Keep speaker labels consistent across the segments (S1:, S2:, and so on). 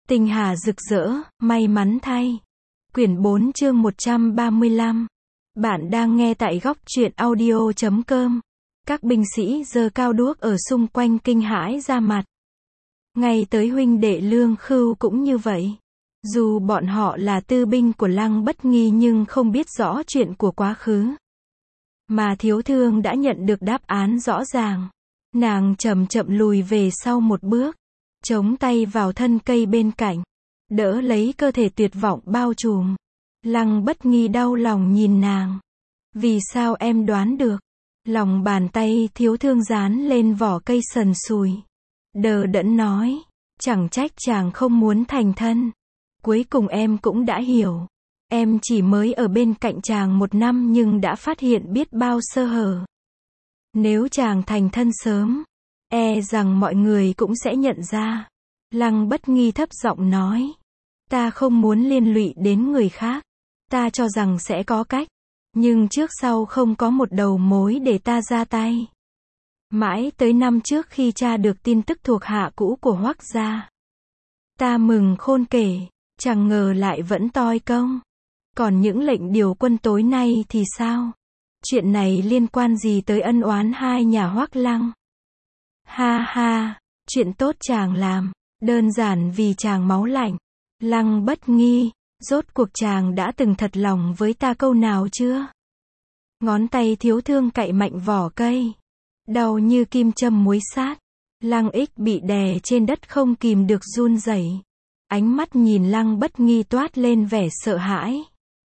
S1: Tinh hà rực rỡ, may mắn thay. Quyển 4 chương 135. Bạn đang nghe tại góc truyện audio.com. Các binh sĩ giơ cao đuốc ở xung quanh kinh hãi ra mặt. Ngay tới huynh đệ Lương Khưu cũng như vậy. Dù bọn họ là tư binh của Lăng Bất Nghi nhưng không biết rõ chuyện của quá khứ. Mà Thiếu Thương đã nhận được đáp án rõ ràng. Nàng chậm chậm lùi về sau một bước, chống tay vào thân cây bên cạnh, đỡ lấy cơ thể tuyệt vọng bao trùm. Lăng Bất Nghi đau lòng nhìn nàng. Vì sao em đoán được? Lòng bàn tay Thiếu Thương dán lên vỏ cây sần sùi. Đờ đẫn nói, chẳng trách chàng không muốn thành thân. Cuối cùng em cũng đã hiểu. Em chỉ mới ở bên cạnh chàng 1 năm nhưng đã phát hiện biết bao sơ hở. Nếu chàng thành thân sớm, e rằng mọi người cũng sẽ nhận ra. Lăng Bất Nghi thấp giọng nói, ta không muốn liên lụy đến người khác. Ta cho rằng sẽ có cách, nhưng trước sau không có một đầu mối để ta ra tay. Mãi tới năm trước khi tra được tin tức thuộc hạ cũ của Hoắc gia, ta mừng khôn kể, chẳng ngờ lại vẫn toi công. Còn những lệnh điều quân tối nay thì sao? Chuyện này liên quan gì tới ân oán hai nhà Hoắc Lăng? Ha ha, chuyện tốt chàng làm, đơn giản vì chàng máu lạnh. Lăng Bất Nghi, rốt cuộc chàng đã từng thật lòng với ta câu nào chưa? Ngón tay Thiếu Thương cạy mạnh vỏ cây, đau như kim châm muối sát. Lăng Ích bị đè trên đất không kìm được run rẩy. Ánh mắt nhìn Lăng Bất Nghi toát lên vẻ sợ hãi.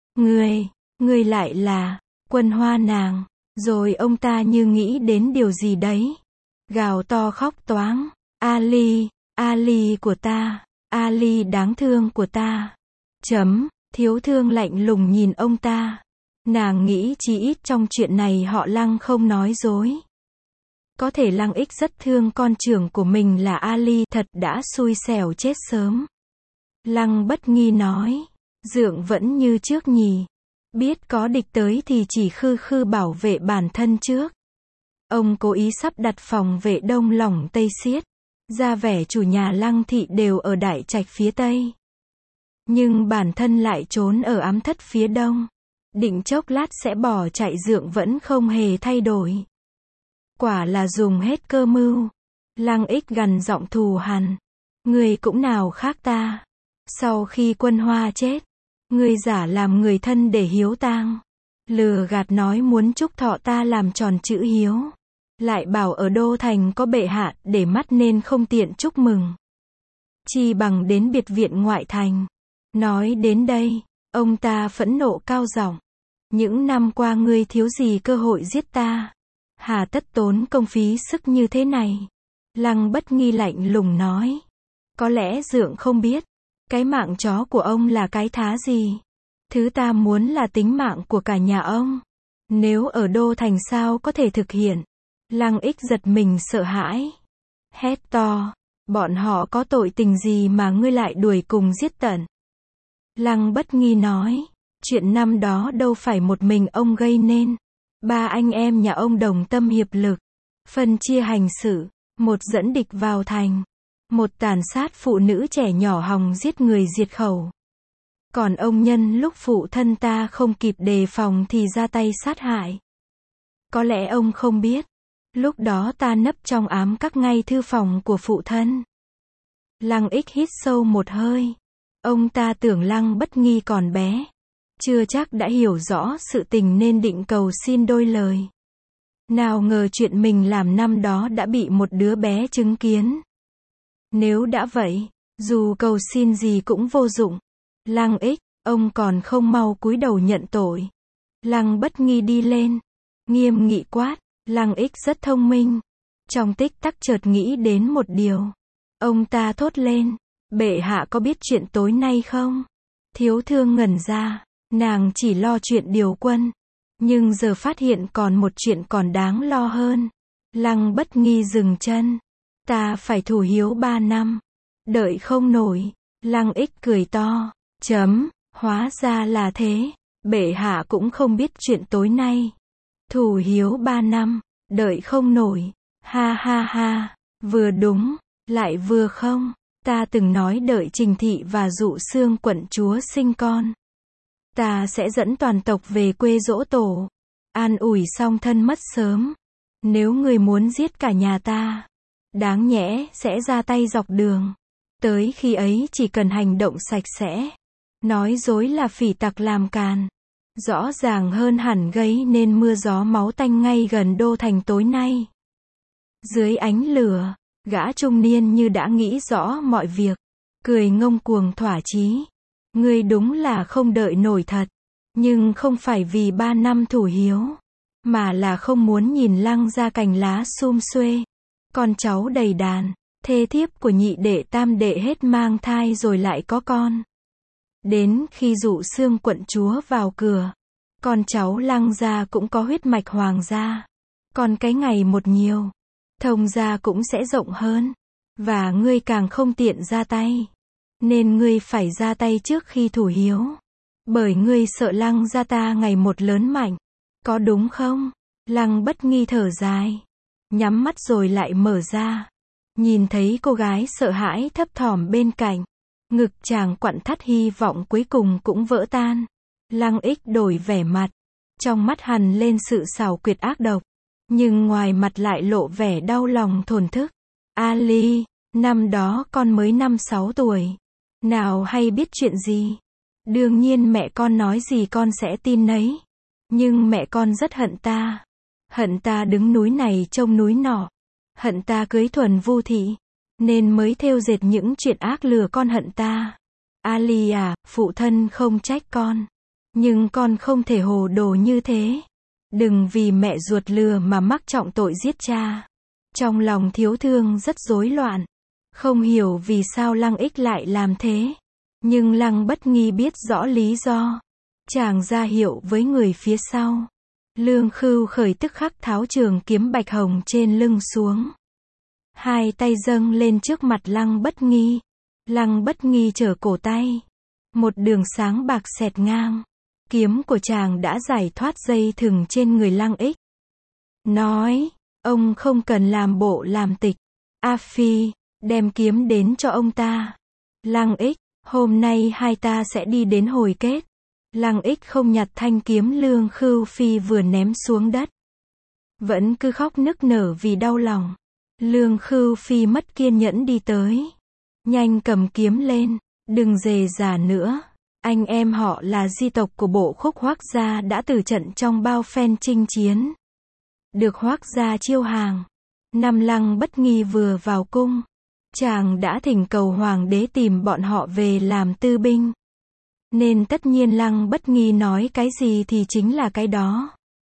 S1: Ngươi lại là Quân Hoa nàng. Rồi ông ta như nghĩ đến điều gì đấy, gào to khóc toáng, Ali của ta, Ali đáng thương của ta. Thiếu Thương lạnh lùng nhìn ông ta. Nàng nghĩ chí ít trong chuyện này họ Lăng không nói dối. Có thể Lăng Ích rất thương con trưởng của mình là Ali, thật đã xui xẻo chết sớm. Lăng Bất Nghi nói, Dượng vẫn như trước nhỉ. Biết có địch tới thì chỉ khư bảo vệ bản thân trước. Ông cố ý sắp đặt phòng vệ đông lỏng tây xiết, ra vẻ chủ nhà Lăng thị đều ở đại trạch phía tây. Nhưng bản thân lại trốn ở ám thất phía đông. Định chốc lát sẽ bỏ chạy, Dượng vẫn không hề thay đổi. Quả là dùng hết cơ mưu. Lăng Ích gằn giọng thù hằn. Ngươi cũng nào khác ta. Sau khi Quân Hoa chết, ngươi giả làm người thân để hiếu tang. Lừa gạt nói muốn chúc thọ ta làm tròn chữ hiếu. Lại bảo ở đô thành có bệ hạ để mắt nên không tiện chúc mừng. Chi bằng đến biệt viện ngoại thành. Nói đến đây, ông ta phẫn nộ cao giọng. Những năm qua ngươi thiếu gì cơ hội giết ta. Hà tất tốn công phí sức như thế này. Lăng Bất Nghi lạnh lùng nói. Có lẽ Dượng không biết, cái mạng chó của ông là cái thá gì. Thứ ta muốn là tính mạng của cả nhà ông. Nếu ở đô thành sao có thể thực hiện. Lăng Ích giật mình sợ hãi, hét to, bọn họ có tội tình gì mà ngươi lại đuổi cùng giết tận. Lăng Bất Nghi nói, chuyện năm đó đâu phải một mình ông gây nên. 3 anh em nhà ông đồng tâm hiệp lực, phân chia hành sự, một dẫn địch vào thành, một tàn sát phụ nữ trẻ nhỏ hòng giết người diệt khẩu. Còn ông nhân lúc phụ thân ta không kịp đề phòng thì ra tay sát hại. Có lẽ ông không biết, lúc đó ta nấp trong ám các ngay thư phòng của phụ thân. Lăng Ích hít sâu một hơi. Ông ta tưởng Lăng Bất Nghi còn bé, chưa chắc đã hiểu rõ sự tình nên định cầu xin đôi lời. Nào ngờ chuyện mình làm năm đó đã bị một đứa bé chứng kiến. Nếu đã vậy, dù cầu xin gì cũng vô dụng. Lăng Ích, ông còn không mau cúi đầu nhận tội. Lăng Bất Nghi đi lên, nghiêm nghị quát. Lăng Ích rất thông minh. Trong tích tắc chợt nghĩ đến một điều. Ông ta thốt lên, bệ hạ có biết chuyện tối nay không? Thiếu Thương ngẩn ra, nàng chỉ lo chuyện điều quân. Nhưng giờ phát hiện còn một chuyện còn đáng lo hơn. Lăng Bất Nghi dừng chân. Ta phải thủ hiếu 3 năm. Đợi không nổi. Lăng Ích cười to. Hóa ra là thế. Bệ hạ cũng không biết chuyện tối nay. Thủ hiếu 3 năm, đợi không nổi. Ha ha ha, vừa đúng, lại vừa không. Ta từng nói đợi Trình Thị và Dụ Xương quận chúa sinh con, ta sẽ dẫn toàn tộc về quê giỗ tổ, an ủi song thân mất sớm. Nếu người muốn giết cả nhà ta, đáng nhẽ sẽ ra tay dọc đường. Tới khi ấy chỉ cần hành động sạch sẽ. Nói dối là phỉ tặc làm càn. Rõ ràng hơn hẳn gây nên mưa gió máu tanh ngay gần đô thành tối nay. Dưới ánh lửa, gã trung niên như đã nghĩ rõ mọi việc. Cười ngông cuồng thỏa chí. Ngươi đúng là không đợi nổi thật. Nhưng không phải vì 3 năm thủ hiếu, mà là không muốn nhìn Lăng ra cành lá sum xuê. Con cháu đầy đàn, thê thiếp của nhị đệ tam đệ hết mang thai rồi lại có con. Đến khi Dụ Xương quận chúa vào cửa, con cháu Lăng gia cũng có huyết mạch hoàng gia. Còn cái ngày một nhiều, Thông gia cũng sẽ rộng hơn. Và ngươi càng không tiện ra tay. Nên ngươi phải ra tay trước khi thủ hiếu. Bởi ngươi sợ Lăng gia ta ngày một lớn mạnh. Có đúng không? Lăng Bất Nghi thở dài. Nhắm mắt rồi lại mở ra. Nhìn thấy cô gái sợ hãi thấp thỏm bên cạnh. Ngực chàng quặn thắt hy vọng cuối cùng cũng vỡ tan. Lăng Ích đổi vẻ mặt. Trong mắt hằn lên sự xảo quyệt ác độc. Nhưng ngoài mặt lại lộ vẻ đau lòng thổn thức. Ali, năm đó con mới 5-6 tuổi. Nào hay biết chuyện gì. Đương nhiên mẹ con nói gì con sẽ tin nấy. Nhưng mẹ con rất hận ta. Hận ta đứng núi này trông núi nọ. Hận ta cưới thuần vu thị. Nên mới thêu dệt những chuyện ác lừa con hận ta. Ali à, phụ thân không trách con. Nhưng con không thể hồ đồ như thế. Đừng vì mẹ ruột lừa mà mắc trọng tội giết cha. Trong lòng Thiếu Thương rất rối loạn. Không hiểu vì sao Lăng Ích lại làm thế. Nhưng Lăng Bất Nghi biết rõ lý do. Chàng ra hiệu với người phía sau. Lương Khưu Khởi tức khắc tháo trường kiếm bạch hồng trên lưng xuống. Hai tay dâng lên trước mặt Lăng Bất Nghi. Lăng Bất Nghi trở cổ tay. Một đường sáng bạc xẹt ngang. Kiếm của chàng đã giải thoát dây thừng trên người Lăng Ích. Nói, ông không cần làm bộ làm tịch. A Phi, đem kiếm đến cho ông ta. Lăng Ích, hôm nay hai ta sẽ đi đến hồi kết. Lăng Ích không nhặt thanh kiếm Lương Khưu Phi vừa ném xuống đất. Vẫn cứ khóc nức nở vì đau lòng. Lương Khưu Phi mất kiên nhẫn đi tới. Nhanh cầm kiếm lên, đừng rề rà nữa. Anh em họ là di tộc của bộ Khúc Hoắc gia đã tử trận trong bao phen chinh chiến. Được Hoắc gia chiêu hàng. Năm Lăng Bất Nghi vừa vào cung, chàng đã thỉnh cầu hoàng đế tìm bọn họ về làm tư binh. Nên tất nhiên Lăng Bất Nghi nói cái gì thì chính là cái đó.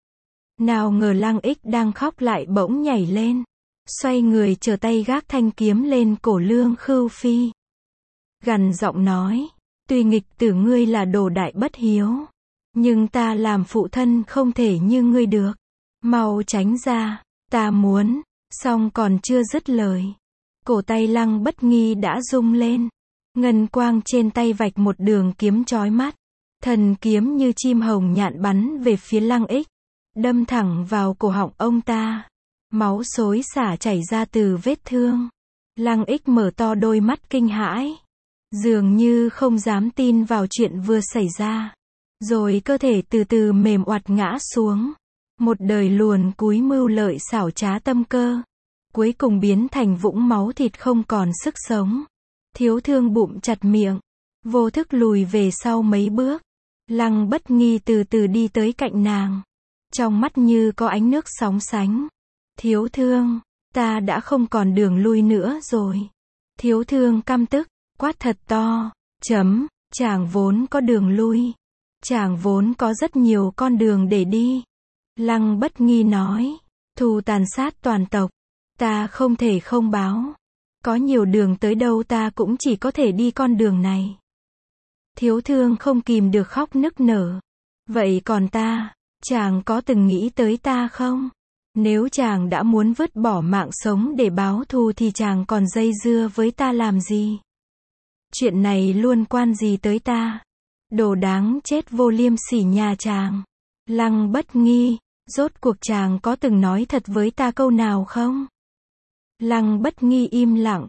S1: Nào ngờ Lăng Ích đang khóc lại bỗng nhảy lên. Xoay người trở tay gác thanh kiếm lên cổ Lương Khưu Phi. Gằn giọng nói, tuy nghịch tử ngươi là đồ đại bất hiếu. Nhưng ta làm phụ thân không thể như ngươi được. Mau tránh ra, ta muốn. Xong còn chưa dứt lời. Cổ tay Lăng Bất Nghi đã rung lên. Ngân quang trên tay vạch một đường kiếm chói mắt. Thần kiếm như chim hồng nhạn bắn về phía Lăng Ích. Đâm thẳng vào cổ họng ông ta. Máu xối xả chảy ra từ vết thương. Lăng Ích mở to đôi mắt kinh hãi. Dường như không dám tin vào chuyện vừa xảy ra. Rồi cơ thể từ từ mềm oặt ngã xuống. Một đời luồn cúi mưu lợi xảo trá tâm cơ. Cuối cùng biến thành vũng máu thịt không còn sức sống. Thiếu Thương bụng chặt miệng. Vô thức lùi về sau mấy bước. Lăng Bất Nghi từ từ đi tới cạnh nàng. Trong mắt như có ánh nước sóng sánh. Thiếu Thương, ta đã không còn đường lui nữa rồi. Thiếu Thương căm tức, quát thật to. Chàng vốn có đường lui. Chàng vốn có rất nhiều con đường để đi. Lăng Bất Nghi nói, thù tàn sát toàn tộc. Ta không thể không báo. Có nhiều đường tới đâu ta cũng chỉ có thể đi con đường này. Thiếu Thương không kìm được khóc nức nở. Vậy còn ta, chàng có từng nghĩ tới ta không? Nếu chàng đã muốn vứt bỏ mạng sống để báo thù thì chàng còn dây dưa với ta làm gì? Chuyện này luôn quan gì tới ta? Đồ đáng chết vô liêm sỉ nhà chàng. Lăng Bất Nghi, rốt cuộc chàng có từng nói thật với ta câu nào không? Lăng Bất Nghi im lặng.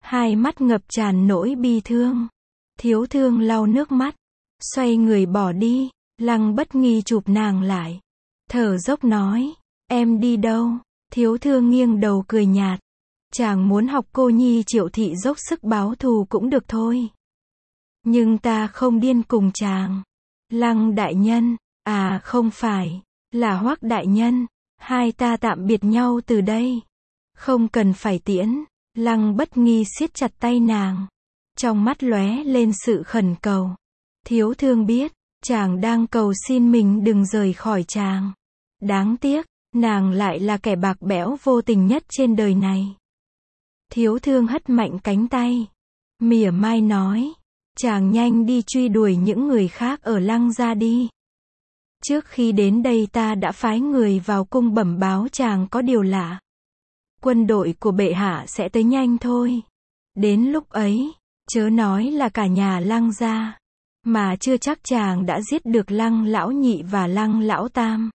S1: hai mắt ngập tràn nỗi bi thương. Thiếu thương lau nước mắt, xoay người bỏ đi. Lăng Bất Nghi chụp nàng lại, thở dốc nói, em đi đâu? Thiếu thương nghiêng đầu cười nhạt, chàng muốn học cô nhi Triệu thị dốc sức báo thù cũng được thôi. Nhưng ta không điên cùng chàng. Lăng đại nhân, à không phải, là Hoắc đại nhân, hai ta tạm biệt nhau từ đây. Không cần phải tiễn. Lăng Bất Nghi siết chặt tay nàng, trong mắt lóe lên sự khẩn cầu. Thiếu thương biết, chàng đang cầu xin mình đừng rời khỏi chàng. Đáng tiếc, nàng lại là kẻ bạc bẽo vô tình nhất trên đời này. Thiếu thương hất mạnh cánh tay, mỉa mai nói, chàng nhanh đi truy đuổi những người khác ở Lăng gia đi. Trước khi đến đây ta đã phái người vào cung bẩm báo chàng có điều lạ. Quân đội của bệ hạ sẽ tới nhanh thôi. Đến lúc ấy, chớ nói là cả nhà Lăng gia, mà chưa chắc chàng đã giết được Lăng lão nhị và Lăng lão tam.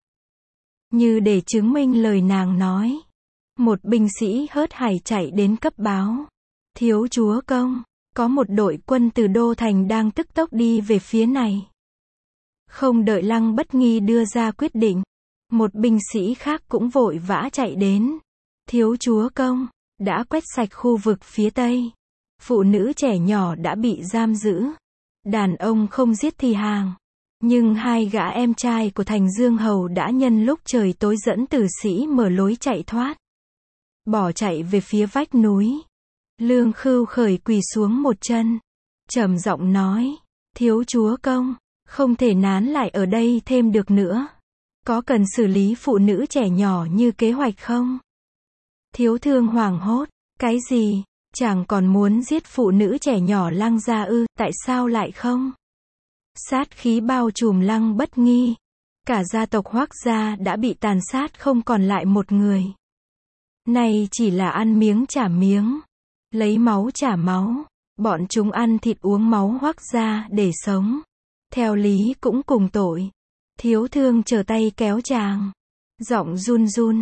S1: Như để chứng minh lời nàng nói, một binh sĩ hớt hải chạy đến cấp báo. Thiếu chúa công, có một đội quân từ Đô Thành đang tức tốc đi về phía này. Không đợi Lăng Bất Nghi đưa ra quyết định, một binh sĩ khác cũng vội vã chạy đến. Thiếu chúa công, đã quét sạch khu vực phía Tây. Phụ nữ trẻ nhỏ đã bị giam giữ. Đàn ông không giết thì hàng. Nhưng hai gã em trai của Thành Dương Hầu đã nhân lúc trời tối dẫn tử sĩ mở lối chạy thoát. Bỏ chạy về phía vách núi. Lương Khưu khởi quỳ xuống một chân, trầm giọng nói, thiếu chúa công, không thể nán lại ở đây thêm được nữa. Có cần xử lý phụ nữ trẻ nhỏ như kế hoạch không? Thiếu thương hoảng hốt, cái gì? Chàng còn muốn giết phụ nữ trẻ nhỏ Lăng gia ư? Tại sao lại không? Sát khí bao trùm Lăng Bất Nghi. Cả gia tộc Hoắc gia đã bị tàn sát không còn lại một người. Này chỉ là ăn miếng trả miếng, lấy máu trả máu. Bọn chúng ăn thịt uống máu Hoắc gia để sống. Theo lý cũng cùng tội. Thiếu thương trở tay kéo chàng, giọng run run,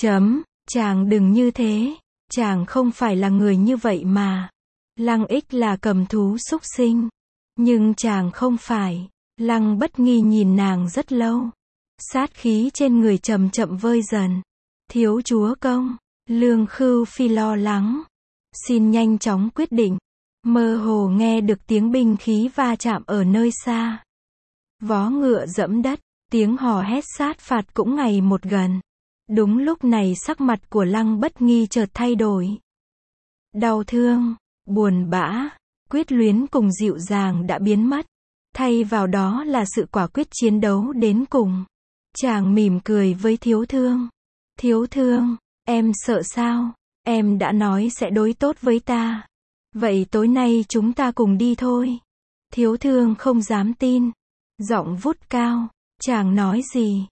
S1: chàng đừng như thế, chàng không phải là người như vậy mà. Lăng Ích là cầm thú súc sinh, nhưng chàng không phải. Lăng Bất Nghi nhìn nàng rất lâu, sát khí trên người chậm chậm vơi dần. Thiếu chúa công, Lương Khưu Phi lo lắng, xin nhanh chóng quyết định. Mơ hồ nghe được tiếng binh khí va chạm ở nơi xa. Vó ngựa dẫm đất, tiếng hò hét sát phạt cũng ngày một gần. Đúng lúc này sắc mặt của Lăng Bất Nghi chợt thay đổi. Đau thương, buồn bã, quyết luyến cùng dịu dàng đã biến mất. Thay vào đó là sự quả quyết chiến đấu đến cùng. Chàng mỉm cười với thiếu thương. Thiếu thương, em sợ sao? Em đã nói sẽ đối tốt với ta. Vậy tối nay chúng ta cùng đi thôi. Thiếu thương không dám tin. Giọng vút cao. Chàng nói gì?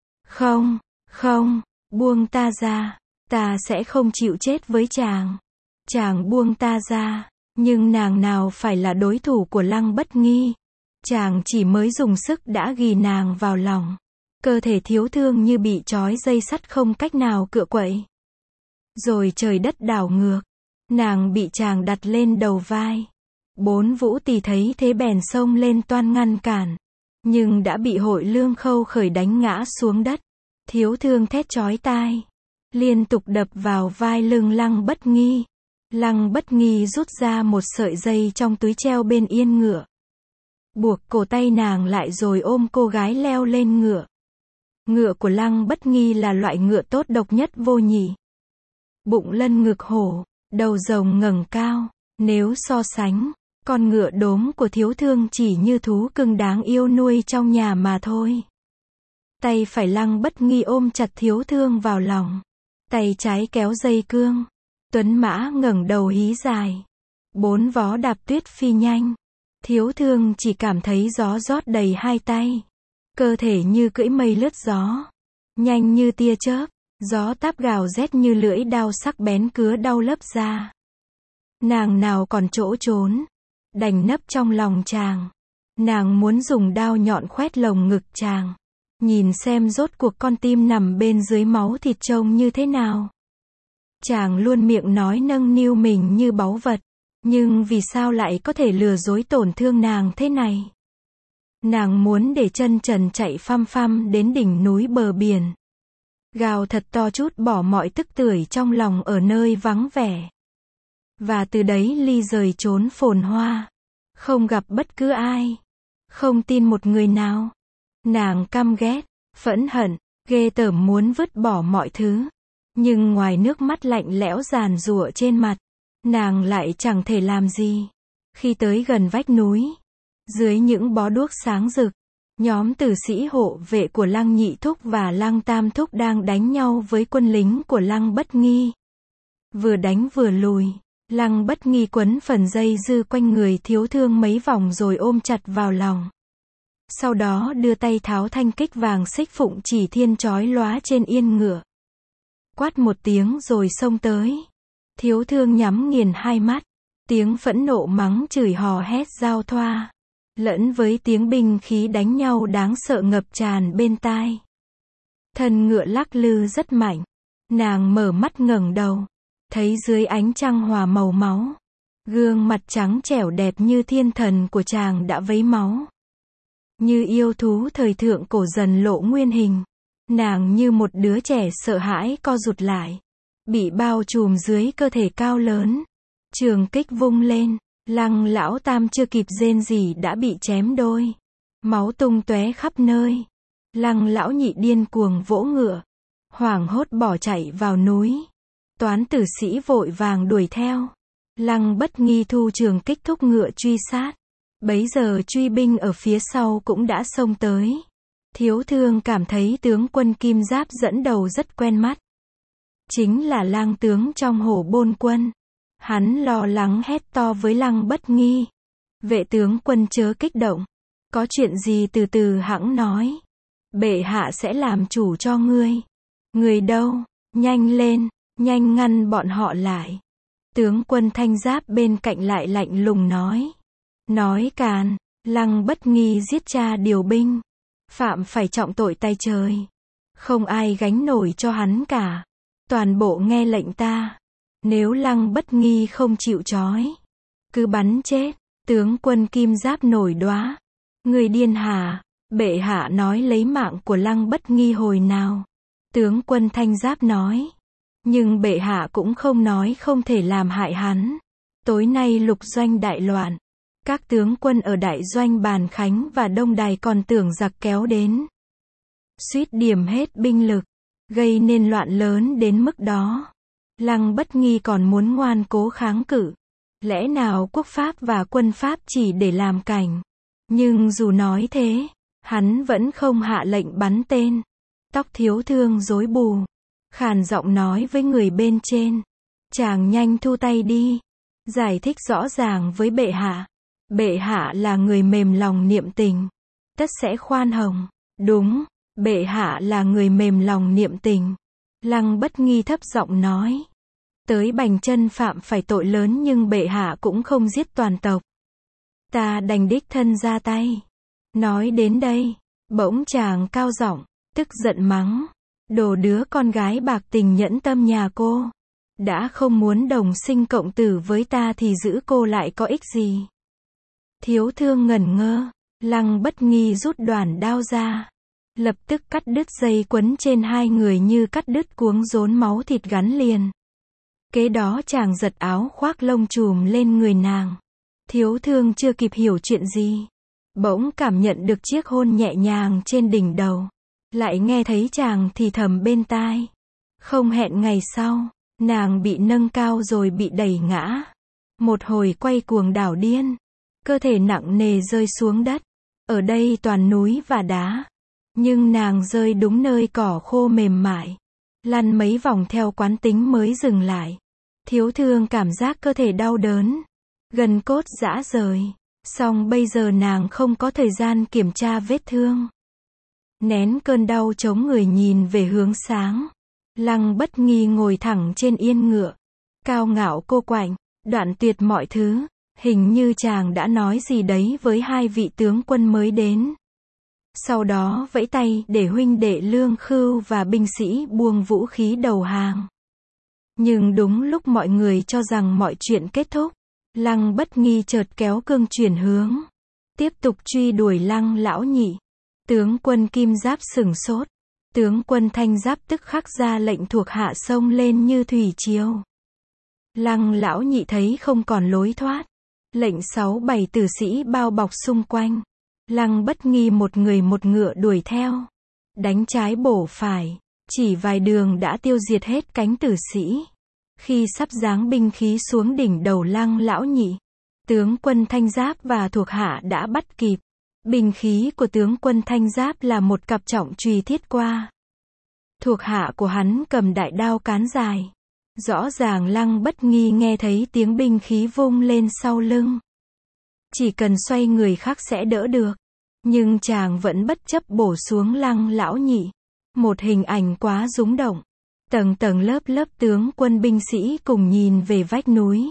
S1: Không, buông ta ra. Ta sẽ không chịu chết với chàng. Chàng buông ta ra. Nhưng nàng nào phải là đối thủ của Lăng Bất Nghi. Chàng chỉ mới dùng sức đã ghì nàng vào lòng. Cơ thể thiếu thương như bị trói dây sắt không cách nào cựa quậy. Rồi trời đất đảo ngược. Nàng bị chàng đặt lên đầu vai. Bốn Vũ Tỳ thấy thế bèn xông lên toan ngăn cản. Nhưng đã bị Hội Lương Khâu khởi đánh ngã xuống đất. Thiếu thương thét chói tai, liên tục đập vào vai lưng Lăng Bất Nghi. Lăng Bất Nghi rút ra một sợi dây trong túi treo bên yên ngựa. Buộc cổ tay nàng lại rồi ôm cô gái leo lên ngựa. Ngựa của Lăng Bất Nghi là loại ngựa tốt độc nhất vô nhị. Bụng lân ngực hổ, đầu rồng ngẩng cao. Nếu so sánh, con ngựa đốm của thiếu thương chỉ như thú cưng đáng yêu nuôi trong nhà mà thôi. Tay phải Lăng Bất Nghi ôm chặt thiếu thương vào lòng. Tay trái kéo dây cương. Tuấn mã ngẩng đầu hí dài. Bốn vó đạp tuyết phi nhanh. Thiếu thương chỉ cảm thấy gió rót đầy hai tay. Cơ thể như cưỡi mây lướt gió. Nhanh như tia chớp. Gió táp gào rét như lưỡi đao sắc bén cứa đau lấp ra. Nàng nào còn chỗ trốn. Đành nấp trong lòng chàng. Nàng muốn dùng đao nhọn khoét lồng ngực chàng. Nhìn xem rốt cuộc con tim nằm bên dưới máu thịt trông như thế nào. Chàng luôn miệng nói nâng niu mình như báu vật. Nhưng vì sao lại có thể lừa dối tổn thương nàng thế này? Nàng muốn để chân trần chạy phăm phăm đến đỉnh núi bờ biển. Gào thật to chút bỏ mọi tức tưởi trong lòng ở nơi vắng vẻ. Và từ đấy ly rời trốn phồn hoa. Không gặp bất cứ ai. Không tin một người nào. Nàng căm ghét, phẫn hận, ghê tởm muốn vứt bỏ mọi thứ. Nhưng ngoài nước mắt lạnh lẽo giàn giụa trên mặt, nàng lại chẳng thể làm gì. Khi tới gần vách núi, dưới những bó đuốc sáng rực, nhóm tử sĩ hộ vệ của Lăng Nhị Thúc và Lăng Tam Thúc đang đánh nhau với quân lính của Lăng Bất Nghi. Vừa đánh vừa lùi, Lăng Bất Nghi quấn phần dây dư quanh người Thiếu Thương mấy vòng rồi ôm chặt vào lòng. Sau đó đưa tay tháo thanh kích vàng xích phụng chỉ thiên chói lóa trên yên ngựa. Quát một tiếng rồi xông tới. Thiếu Thương nhắm nghiền hai mắt. Tiếng phẫn nộ mắng chửi hò hét giao thoa. Lẫn với tiếng binh khí đánh nhau đáng sợ ngập tràn bên tai. Thân ngựa lắc lư rất mạnh. Nàng mở mắt ngẩng đầu. Thấy dưới ánh trăng hòa màu máu. Gương mặt trắng trẻo đẹp như thiên thần của chàng đã vấy máu. Như yêu thú thời thượng cổ dần lộ nguyên hình. Nàng như một đứa trẻ sợ hãi co rụt lại. Bị bao trùm dưới cơ thể cao lớn. Trường kích vung lên. Lăng lão tam chưa kịp rên gì đã bị chém đôi. Máu tung tóe khắp nơi. Lăng lão nhị điên cuồng vỗ ngựa. Hoảng hốt bỏ chạy vào núi. Toán tử sĩ vội vàng đuổi theo. Lăng Bất Nghi thu trường kích thúc ngựa truy sát. Bấy giờ truy binh ở phía sau cũng đã xông tới. Thiếu Thương cảm thấy tướng quân Kim Giáp dẫn đầu rất quen mắt. Chính là lang tướng trong Hổ Bôn quân. Hắn lo lắng hét to với Lăng Bất Nghi. Vệ tướng quân chớ kích động. Có chuyện gì từ từ hẵng nói. Bệ hạ sẽ làm chủ cho ngươi. Người đâu? Nhanh lên, nhanh ngăn bọn họ lại. Tướng quân Thanh Giáp bên cạnh lại lạnh lùng nói. Nói càn, Lăng Bất Nghi giết cha điều binh. Phạm phải trọng tội tay trời. Không ai gánh nổi cho hắn cả. Toàn bộ nghe lệnh ta. Nếu Lăng Bất Nghi không chịu trói, cứ bắn chết. Tướng quân Kim Giáp nổi đoá. Người điên hả? Bệ hạ nói lấy mạng của Lăng Bất Nghi hồi nào? Tướng quân Thanh Giáp nói. Nhưng bệ hạ cũng không nói không thể làm hại hắn. Tối nay lục doanh đại loạn. Các tướng quân ở đại doanh Bàn Khánh và Đông Đài còn tưởng giặc kéo đến. Suýt điểm hết binh lực. Gây nên loạn lớn đến mức đó. Lăng Bất Nghi còn muốn ngoan cố kháng cự. Lẽ nào quốc pháp và quân pháp chỉ để làm cảnh. Nhưng dù nói thế, hắn vẫn không hạ lệnh bắn tên. Tóc Thiếu Thương rối bù. Khàn giọng nói với người bên trên. Chàng nhanh thu tay đi. Giải thích rõ ràng với bệ hạ. Bệ hạ là người mềm lòng niệm tình. Tất sẽ khoan hồng. Đúng, bệ hạ là người mềm lòng niệm tình. Lăng Bất Nghi thấp giọng nói. Tới Bành Chân phạm phải tội lớn nhưng bệ hạ cũng không giết toàn tộc. Ta đành đích thân ra tay. Nói đến đây, bỗng chàng cao giọng, tức giận mắng. Đồ đứa con gái bạc tình nhẫn tâm nhà cô. Đã không muốn đồng sinh cộng tử với ta thì giữ cô lại có ích gì? Thiếu Thương ngẩn ngơ. Lăng Bất Nghi rút đoản đao ra. Lập tức cắt đứt dây quấn trên hai người như cắt đứt cuống rốn máu thịt gắn liền. Kế đó chàng giật áo khoác lông trùm lên người nàng. Thiếu Thương chưa kịp hiểu chuyện gì. Bỗng cảm nhận được chiếc hôn nhẹ nhàng trên đỉnh đầu. Lại nghe thấy chàng thì thầm bên tai. Không hẹn ngày sau, nàng bị nâng cao rồi bị đẩy ngã. Một hồi quay cuồng đảo điên. Cơ thể nặng nề rơi xuống đất. Ở đây toàn núi và đá. Nhưng nàng rơi đúng nơi cỏ khô mềm mại. Lăn mấy vòng theo quán tính mới dừng lại. Thiếu Thương cảm giác cơ thể đau đớn. Gân cốt rã rời. Song bây giờ nàng không có thời gian kiểm tra vết thương. Nén cơn đau chống người nhìn về hướng sáng. Lăng Bất Nghi ngồi thẳng trên yên ngựa. Cao ngạo cô quạnh. Đoạn tuyệt mọi thứ. Hình như chàng đã nói gì đấy với hai vị tướng quân mới đến. Sau đó vẫy tay để huynh đệ Lương Khưu và binh sĩ buông vũ khí đầu hàng. Nhưng đúng lúc mọi người cho rằng mọi chuyện kết thúc, Lăng Bất Nghi chợt kéo cương chuyển hướng, tiếp tục truy đuổi Lăng lão nhị. Tướng quân Kim Giáp sửng sốt. Tướng quân Thanh Giáp tức khắc ra lệnh thuộc hạ xông lên như thủy triều. Lăng lão nhị thấy không còn lối thoát, lệnh 6-7 tử sĩ bao bọc xung quanh. Lăng Bất Nghi một người một ngựa đuổi theo, đánh trái bổ phải, chỉ vài đường đã tiêu diệt hết cánh tử sĩ. Khi sắp giáng binh khí xuống đỉnh đầu Lăng lão nhị, tướng quân Thanh Giáp và thuộc hạ đã bắt kịp. Binh khí của tướng quân Thanh Giáp là một cặp trọng chùy thiết qua. Thuộc hạ của hắn cầm đại đao cán dài. Rõ ràng Lăng Bất Nghi nghe thấy tiếng binh khí vung lên sau lưng. Chỉ cần xoay người khác sẽ đỡ được. Nhưng chàng vẫn bất chấp bổ xuống Lăng lão nhị. Một hình ảnh quá rúng động. Tầng tầng lớp lớp tướng quân binh sĩ cùng nhìn về vách núi.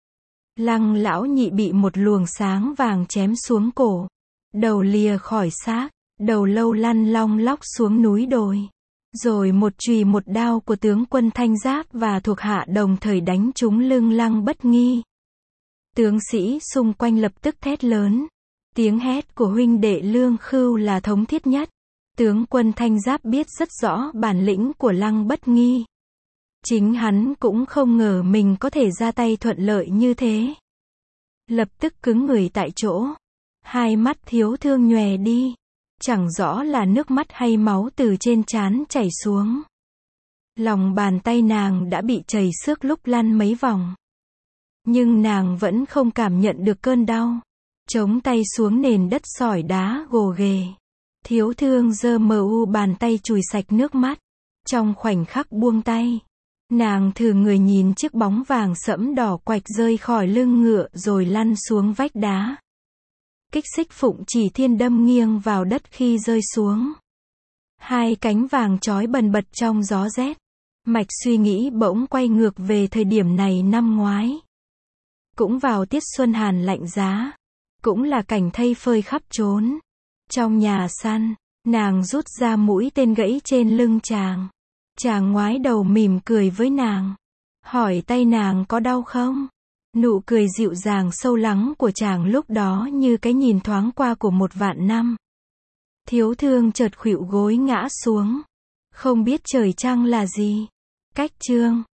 S1: Lăng lão nhị bị một luồng sáng vàng chém xuống cổ. Đầu lìa khỏi xác, đầu lâu lăn long lóc xuống núi đồi. Rồi một chùy một đao của tướng quân Thanh Giáp và thuộc hạ đồng thời đánh trúng lưng Lăng Bất Nghi. Tướng sĩ xung quanh lập tức thét lớn. Tiếng hét của huynh đệ Lương Khưu là thống thiết nhất. Tướng quân Thanh Giáp biết rất rõ bản lĩnh của Lăng Bất Nghi. Chính hắn cũng không ngờ mình có thể ra tay thuận lợi như thế. Lập tức cứng người tại chỗ. Hai mắt Thiếu Thương nhòe đi. Chẳng rõ là nước mắt hay máu từ trên trán chảy xuống. Lòng bàn tay nàng đã bị chảy xước lúc lăn mấy vòng. Nhưng nàng vẫn không cảm nhận được cơn đau. Chống tay xuống nền đất sỏi đá gồ ghề. Thiếu Thương giơ bàn tay chùi sạch nước mắt. Trong khoảnh khắc buông tay, nàng thử người nhìn chiếc bóng vàng sẫm đỏ quạch rơi khỏi lưng ngựa rồi lăn xuống vách đá. Kích xích Phụng Chỉ Thiên đâm nghiêng vào đất khi rơi xuống. Hai cánh vàng chói bần bật trong gió rét. Mạch suy nghĩ bỗng quay ngược về thời điểm này năm ngoái. Cũng vào tiết xuân hàn lạnh giá. Cũng là cảnh thây phơi khắp trốn. Trong nhà săn, nàng rút ra mũi tên gãy trên lưng chàng. Chàng ngoái đầu mỉm cười với nàng. Hỏi tay nàng có đau không? Nụ cười dịu dàng sâu lắng của chàng lúc đó như cái nhìn thoáng qua của một vạn năm. Thiếu Thương chợt khuỵu gối ngã xuống. Không biết trời trăng là gì. Cách chương